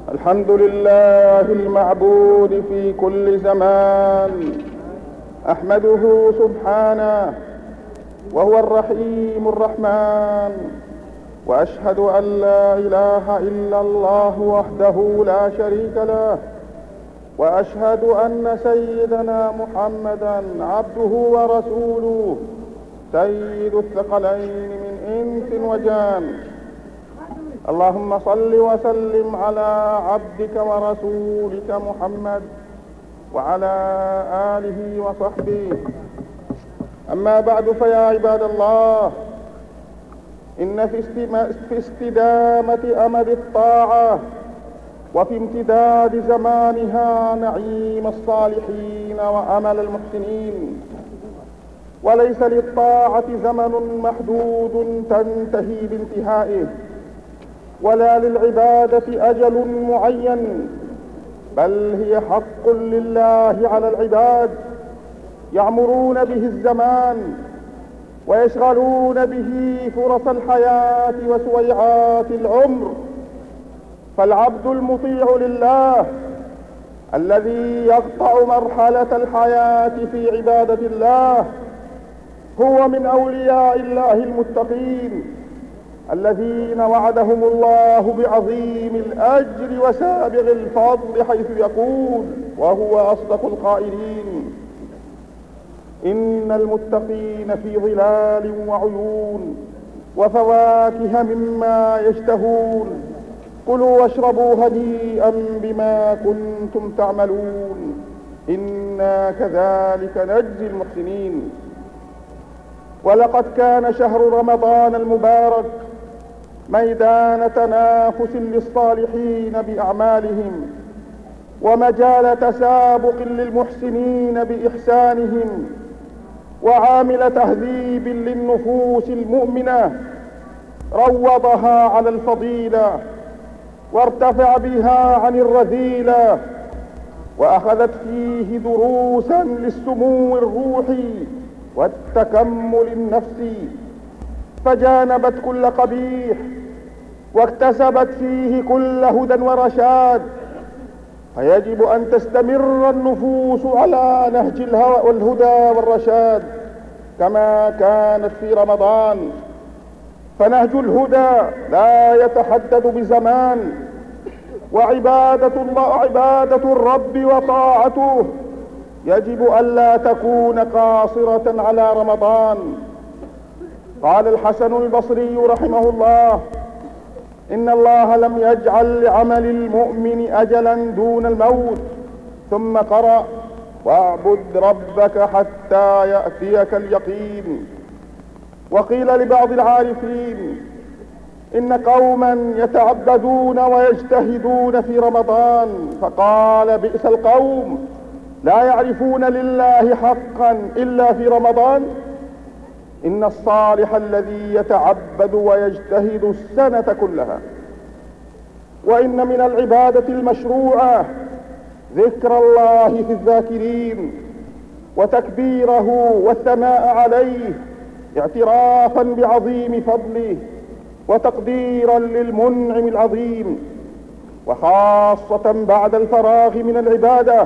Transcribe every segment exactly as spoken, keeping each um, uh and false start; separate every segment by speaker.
Speaker 1: الحمد لله المعبود في كل زمان، أحمده سبحانه وهو الرحيم الرحمن، وأشهد أن لا إله إلا الله وحده لا شريك له، وأشهد أن سيدنا محمدا عبده ورسوله سيد الثقلين من إنس وجان. اللهم صل وسلم على عبدك ورسولك محمد وعلى آله وصحبه. أما بعد، فيا عباد الله، إن في استدامة أمد الطاعة وفي امتداد زمانها نعيم الصالحين وأمل المحسنين، وليس للطاعة زمن محدود تنتهي بانتهائه، ولا للعبادة أجل معين، بل هي حق لله على العباد يعمرون به الزمان ويشغلون به فرص الحياة وسويعات العمر. فالعبد المطيع لله الذي يقطع مرحلة الحياة في عبادة الله هو من أولياء الله المتقين الذين وعدهم الله بعظيم الأجر وسابغ الفضل، حيث يقول وهو أصدق القائلين: إن المتقين في ظلال وعيون وفواكه مما يشتهون، كلوا واشربوا هنيئا بما كنتم تعملون، إنا كذلك نجزي المحسنين. ولقد كان شهر رمضان المبارك ميدان تنافس للصالحين بأعمالهم، ومجال تسابق للمحسنين بإحسانهم، وعامل تهذيب للنفوس المؤمنة روضها على الفضيلة وارتفع بها عن الرذيلة، وأخذت فيه دروسا للسمو الروحي والتكمل النفسي، فجانبت كل قبيح واكتسبت فيه كل هدى ورشاد. فيجب أن تستمر النفوس على نهج الهوى والهدى والرشاد كما كانت في رمضان، فنهج الهدى لا يتحدد بزمان، وعبادة الله عبادة الرب وطاعته يجب ألا تكون قاصرة على رمضان. قال الحسن البصري رحمه الله: إن الله لم يجعل لعمل المؤمن أجلا دون الموت. ثم قرأ: واعبد ربك حتى يأتيك اليقين. وقيل لبعض العارفين: إن قوما يتعبدون ويجتهدون في رمضان، فقال: بئس القوم لا يعرفون لله حقا إلا في رمضان. إن الصالح الذي يتعبد ويجتهد السنة كلها. وإن من العبادة المشروعة ذكر الله في الذاكرين وتكبيره والثناء عليه، اعترافا بعظيم فضله وتقديرا للمنعم العظيم، وخاصة بعد الفراغ من العبادة.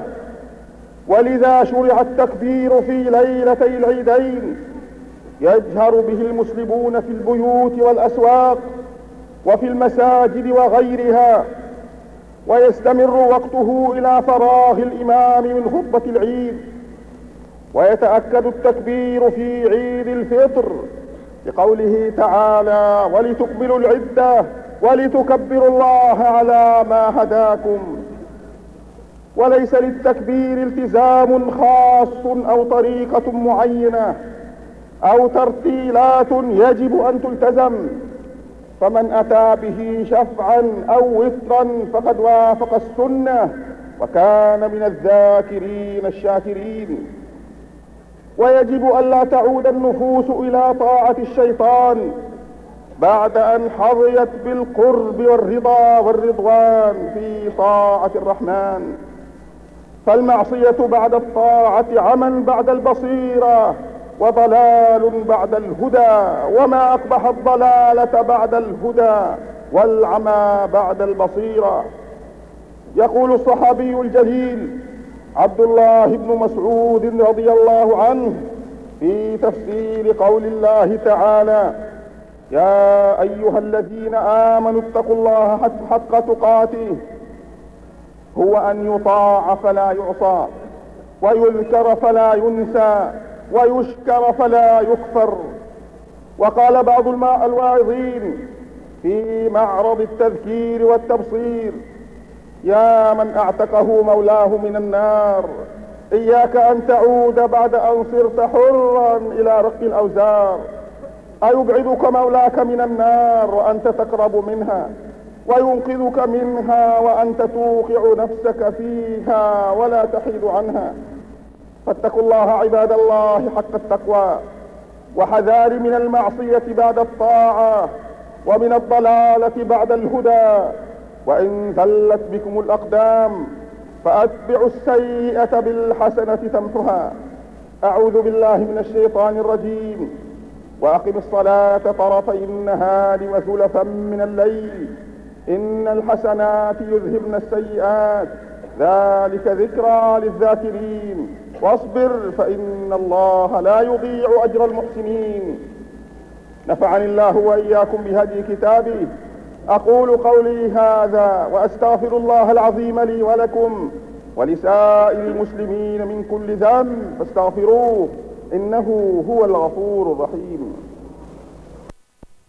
Speaker 1: ولذا شرع التكبير في ليلتي العيدين، يجهر به المسلمون في البيوت والأسواق وفي المساجد وغيرها، ويستمر وقته إلى فراغ الإمام من خطبة العيد. ويتأكد التكبير في عيد الفطر بقوله تعالى: ولتكملوا العدة ولتكبروا الله على ما هداكم. وليس للتكبير التزام خاص أو طريقة معينة أو ترتيلات يجب أن تلتزم، فمن أتى به شفعا أو وترا فقد وافق السنة وكان من الذاكرين الشاكرين. ويجب ألا تعود النفوس إلى طاعة الشيطان بعد أن حظيت بالقرب والرضا والرضوان في طاعة الرحمن، فالمعصية بعد الطاعة عمى بعد البصيرة وضلال بعد الهدى، وما أقبح الضلالة بعد الهدى والعمى بعد البصيرة. يقول الصحابي الجليل عبد الله بن مسعود رضي الله عنه في تفسير قول الله تعالى: يا أيها الذين آمنوا اتقوا الله حق تقاته، هو أن يطاع فلا يعصى، ويذكر فلا ينسى، ويشكر فلا يكفر. وقال بعض الواعظين في معرض التذكير والتبصير: يا من اعتقه مولاه من النار، إياك أن تعود بعد أن صرت حرا إلى رق الأوزار. أيبعدك مولاك من النار وأنت تقرب منها، وينقذك منها وأنت توقع نفسك فيها ولا تحيد عنها. فاتقوا الله عباد الله حق التقوى، وحذار من المعصية بعد الطاعة، ومن الضلالة بعد الهدى. وإن زلت بكم الأقدام فأتبعوا السيئة بالحسنة تمحها. أعوذ بالله من الشيطان الرجيم. وأقم الصلاة طرفي النهار وزلفا من الليل، إن الحسنات يذهبن السيئات، ذلك ذكرى للذاكرين. واصبر فإن الله لا يضيع أجر المحسنين. نفعني الله وإياكم بهدي كتابه. أقول قولي هذا وأستغفر الله العظيم لي ولكم ولسائر المسلمين من كل ذنب فاستغفروه، إنه هو الغفور الرحيم.